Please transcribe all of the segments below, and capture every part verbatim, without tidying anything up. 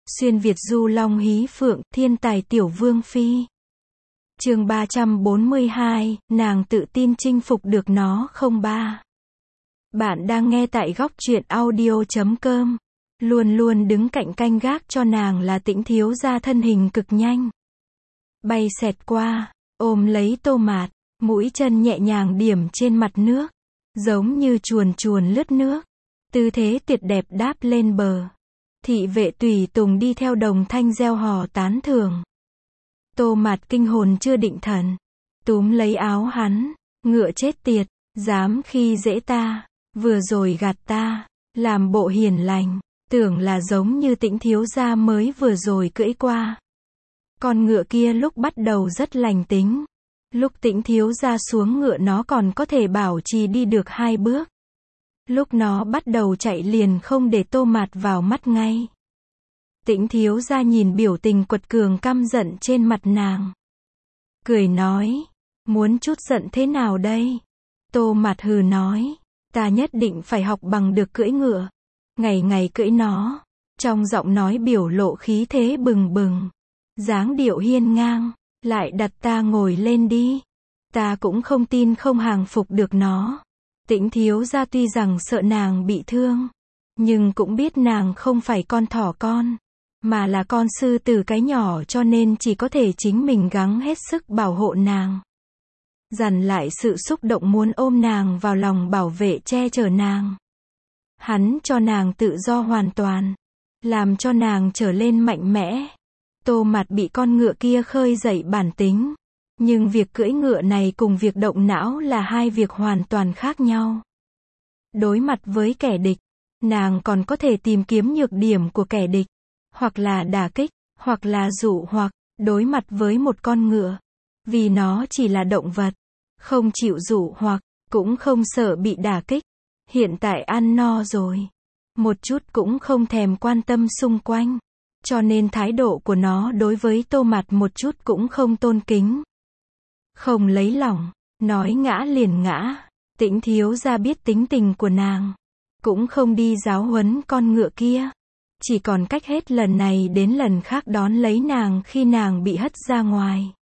Xuyên Việt du long hí phượng, thiên tài tiểu vương phi. Chương ba trăm bốn mươi hai, nàng tự tin chinh phục được nó không ba. Bạn đang nghe tại góc truyện audio chấm com. Luôn luôn đứng cạnh canh gác cho nàng là Tĩnh thiếu gia thân hình cực nhanh. Bay xẹt qua, ôm lấy Tô Mạt, mũi chân nhẹ nhàng điểm trên mặt nước, giống như chuồn chuồn lướt nước. Tư thế tuyệt đẹp đáp lên bờ. Thị vệ tùy tùng đi theo đồng thanh reo hò tán thưởng. Tô Mạt kinh hồn chưa định thần, túm lấy áo hắn, ngựa chết tiệt, dám khi dễ ta, vừa rồi gạt ta, làm bộ hiền lành, tưởng là giống như Tĩnh thiếu gia mới vừa rồi cưỡi qua. Con ngựa kia lúc bắt đầu rất lành tính, lúc Tĩnh thiếu gia xuống ngựa nó còn có thể bảo trì đi được hai bước. Lúc nó bắt đầu chạy liền không để Tô Mạt vào mắt ngay. Tĩnh thiếu gia nhìn biểu tình quật cường căm giận trên mặt nàng, cười nói, muốn chút giận thế nào đây? Tô Mạt hừ nói, ta nhất định phải học bằng được cưỡi ngựa, ngày ngày cưỡi nó. Trong giọng nói biểu lộ khí thế bừng bừng, dáng điệu hiên ngang, lại đặt ta ngồi lên đi. Ta cũng không tin không hàng phục được nó. Tĩnh thiếu gia tuy rằng sợ nàng bị thương, nhưng cũng biết nàng không phải con thỏ con, mà là con sư tử cái nhỏ, cho nên chỉ có thể chính mình gắng hết sức bảo hộ nàng. Dằn lại sự xúc động muốn ôm nàng vào lòng bảo vệ che chở nàng. Hắn cho nàng tự do hoàn toàn, làm cho nàng trở lên mạnh mẽ. Tô Mạt bị con ngựa kia khơi dậy bản tính. Nhưng việc cưỡi ngựa này cùng việc động não là hai việc hoàn toàn khác nhau. Đối mặt với kẻ địch, nàng còn có thể tìm kiếm nhược điểm của kẻ địch, hoặc là đả kích, hoặc là dụ hoặc. Đối mặt với một con ngựa, vì nó chỉ là động vật, không chịu dụ hoặc, cũng không sợ bị đả kích. Hiện tại ăn no rồi, một chút cũng không thèm quan tâm xung quanh, cho nên thái độ của nó đối với Tô Mạt một chút cũng không tôn kính. Không lấy lòng, nói ngã liền ngã. Tĩnh thiếu gia biết tính tình của nàng, cũng không đi giáo huấn con ngựa kia, chỉ còn cách hết lần này đến lần khác đón lấy nàng khi nàng bị hất ra ngoài,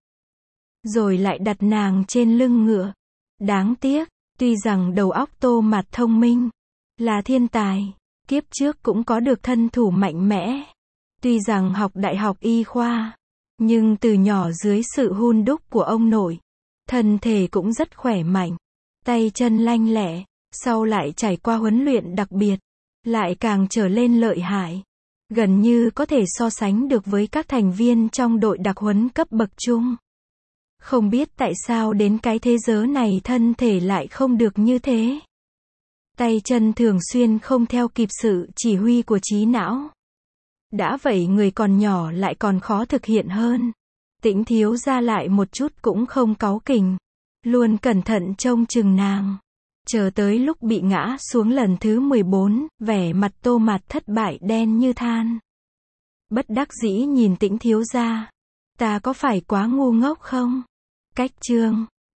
rồi lại đặt nàng trên lưng ngựa. Đáng tiếc, tuy rằng đầu óc Tô Mạt thông minh, là thiên tài, kiếp trước cũng có được thân thủ mạnh mẽ, tuy rằng học đại học y khoa, nhưng từ nhỏ dưới sự hun đúc của ông nội, thân thể cũng rất khỏe mạnh, tay chân lanh lẹ, sau lại trải qua huấn luyện đặc biệt, lại càng trở lên lợi hại, gần như có thể so sánh được với các thành viên trong đội đặc huấn cấp bậc trung. Không biết tại sao đến cái thế giới này thân thể lại không được như thế. Tay chân thường xuyên không theo kịp sự chỉ huy của trí não. Đã vậy người còn nhỏ lại còn khó thực hiện hơn. Tĩnh thiếu gia lại một chút cũng không cáu kỉnh, luôn cẩn thận trông chừng nàng. Chờ tới lúc bị ngã xuống lần thứ mười bốn, vẻ mặt Tô Mạt thất bại đen như than. Bất đắc dĩ nhìn Tĩnh thiếu gia, ta có phải quá ngu ngốc không? Cách chương